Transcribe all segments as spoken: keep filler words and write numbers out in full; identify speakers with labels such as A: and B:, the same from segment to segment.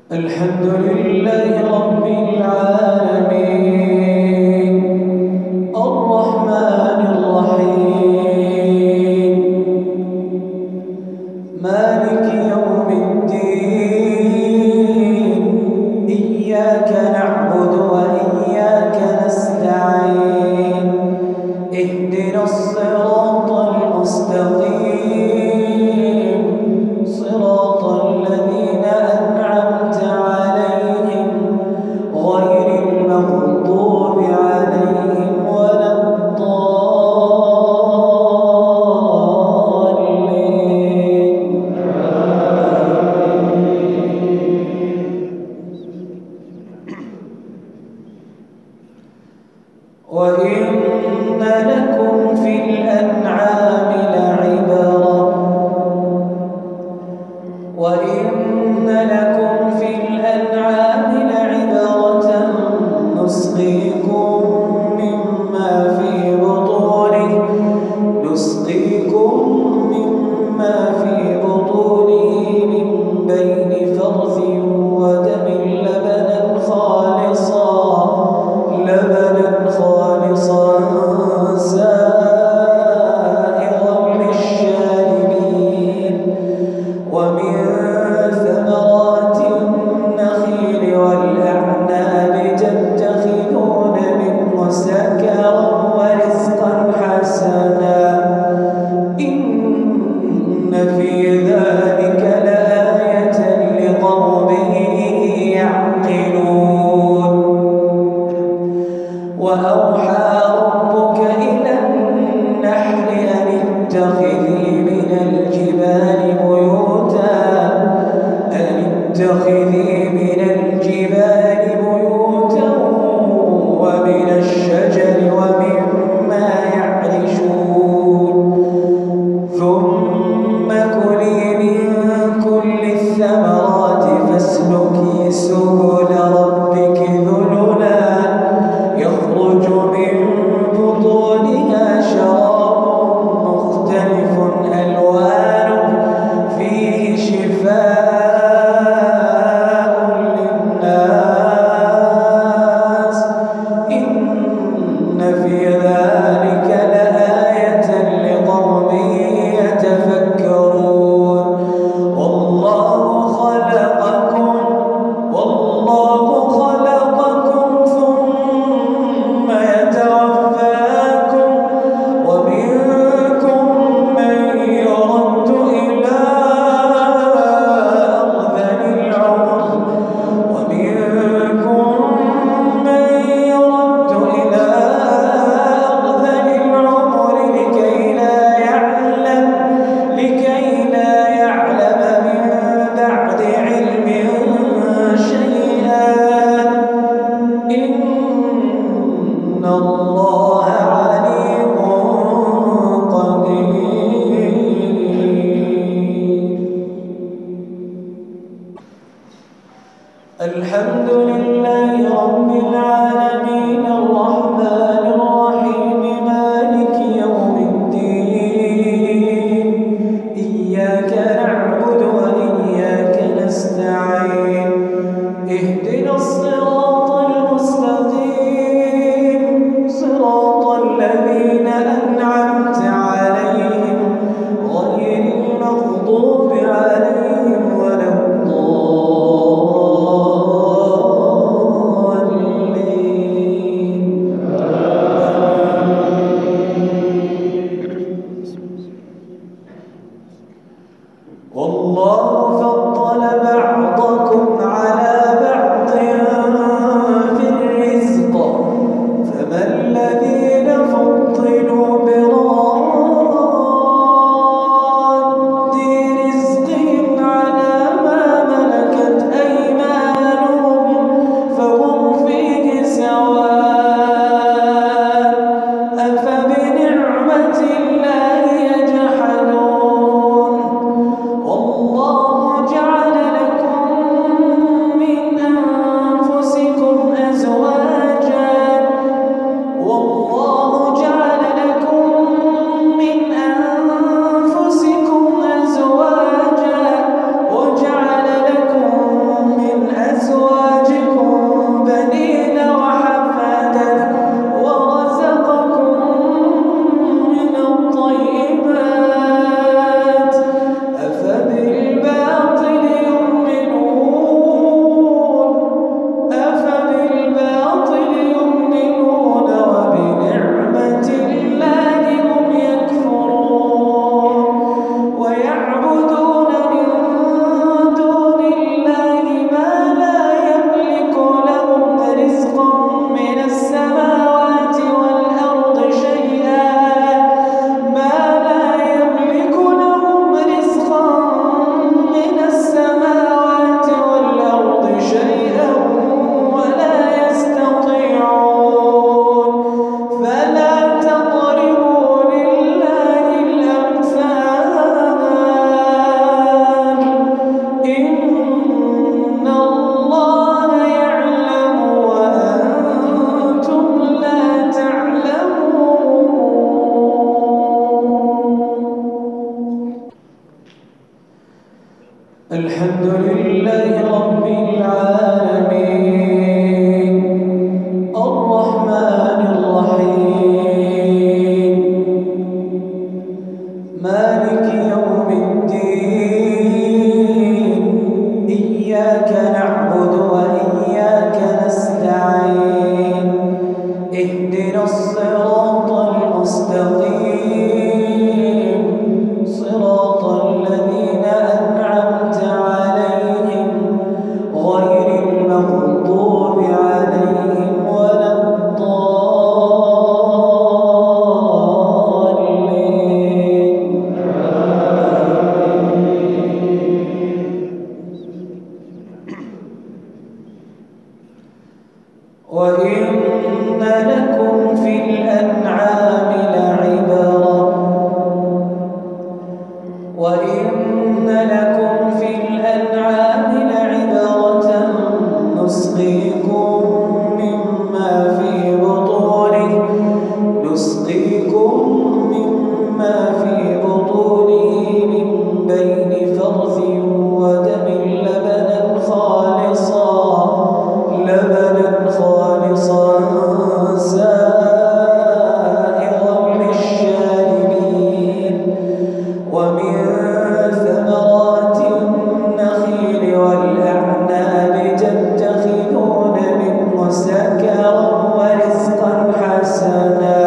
A: الحمد لله رب العالمين الرحمن الرحيم مالك يوم الدين إياك نعبد وإياك نستعين اهدنا الصراط المستقيم صراط الذين أنعمت عليهم غير المغضوب عليهم ولا الضالين. وإن لكم في الأنعام لعبرة وإن لكم في الأنعام لعبرة نسقيكم مما في بطونه نسقيكم مما في بطونه من بين فرث ودم لبنا خالصا لبنا خالصا سائغا للشاربين ومن ثمرات النخيل والأعناب تتخذون منه سكرا ورزقا حسنا إن في ذلك لآية لقوم يعقلون. وأوحى ربك إلى النحل أن اتخذي من الجبال بيوتا أن اتخذي من الجبال بيوتا ومن الشجر ومما يعرشون ثم كلي من كل الثمرات فاسلكي سبل ربك ذللا يخرج من بطونها شراب مختلف ألوانه فيه شفاء للناس إن في ذلك لآية لقوم يتفكرون. والله خلقكم والله خلقكم ثم يتوفاكم ومنكم من يرد إلى أرذل العمر ومنكم من يرد إلى أرذل العمر لكي لا يعلم لكي لا يعلم من بعد علم شيئا إن الله عليم قدير. الحمد لله رب العالمين الرحمن الرحيم مالك يوم الدين إياك نعبد وإياك نستعين اهدنا الصراط المستقيم صراط الذين أنعمت عليهم غير المغضوب عليهم ولا الضالين. والله فضل بعضكم على بعض في الرزق فما الذين فضلوا براد رزقهم على ما ملكت أيمانهم فهم فيه سواء أفبنعمة الله يجحدون والله الحمد لله رب العالمين الرحمن الرحيم مالك يوم الدين إياك نعبد وإياك نستعين اهدنا الصراط المستقيم صراط الذين أنعمت عليهم غير المغضوب عليهم ولا الضالين. وإن لكم في الأنعام لعبرة وإن لكم في الأنعام لعبرة نسقيكم مما في بطونه نسقيكم مما في بطونه من بين فرث ودم لبنا خالصا لبنا خالصا سائغا للشاربين ومن ثمرات النخيل والأعناب تتخذون منه سكرا ورزقا حسنا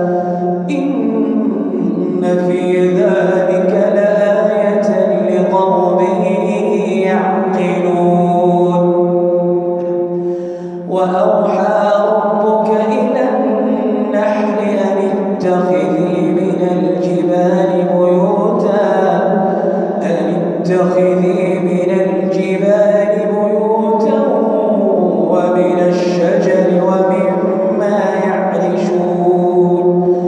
A: إن في ذلك لآية لقوم يعقلون. وأوحى ربك إلى النحل أن اتخذي من الجبال بيوتا أن اتخذي من الجبال بيوتا ومن الشجر ومما يعرشون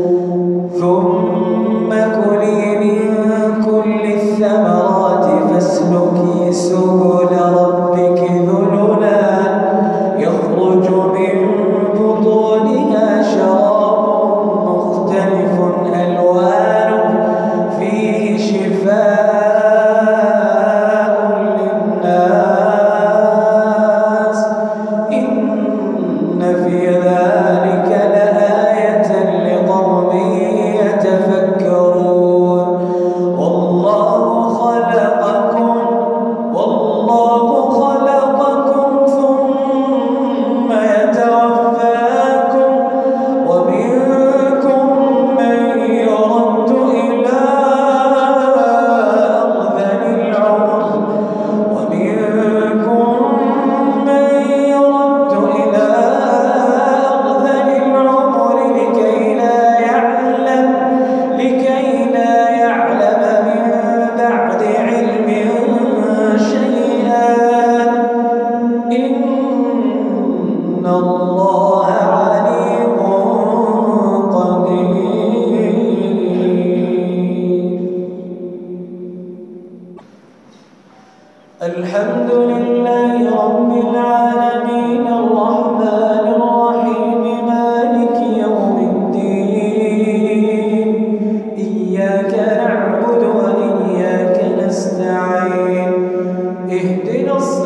A: ثم كلي من كل الثمرات فاسلكي سبل ربك ذللا يخرج من بطونها شراب مختلف ألوانه فيه شفاء للناس إن في ذلك لآية لقوم يتفكرون. والله خلقكم والله خلقكم ثم يتوفاكم ومنكم من يرد إلى أرذل العمر ومنكم من يرد إلى أرذل العمر لكي لا يعلم لكي لا يعلم من بعد علم شيئا إن الله عليم قدير. الحمد لله رب العالمين الرحمن الرحيم مالك يوم الدين إياك نعبد وإياك نستعين اهدنا الصراط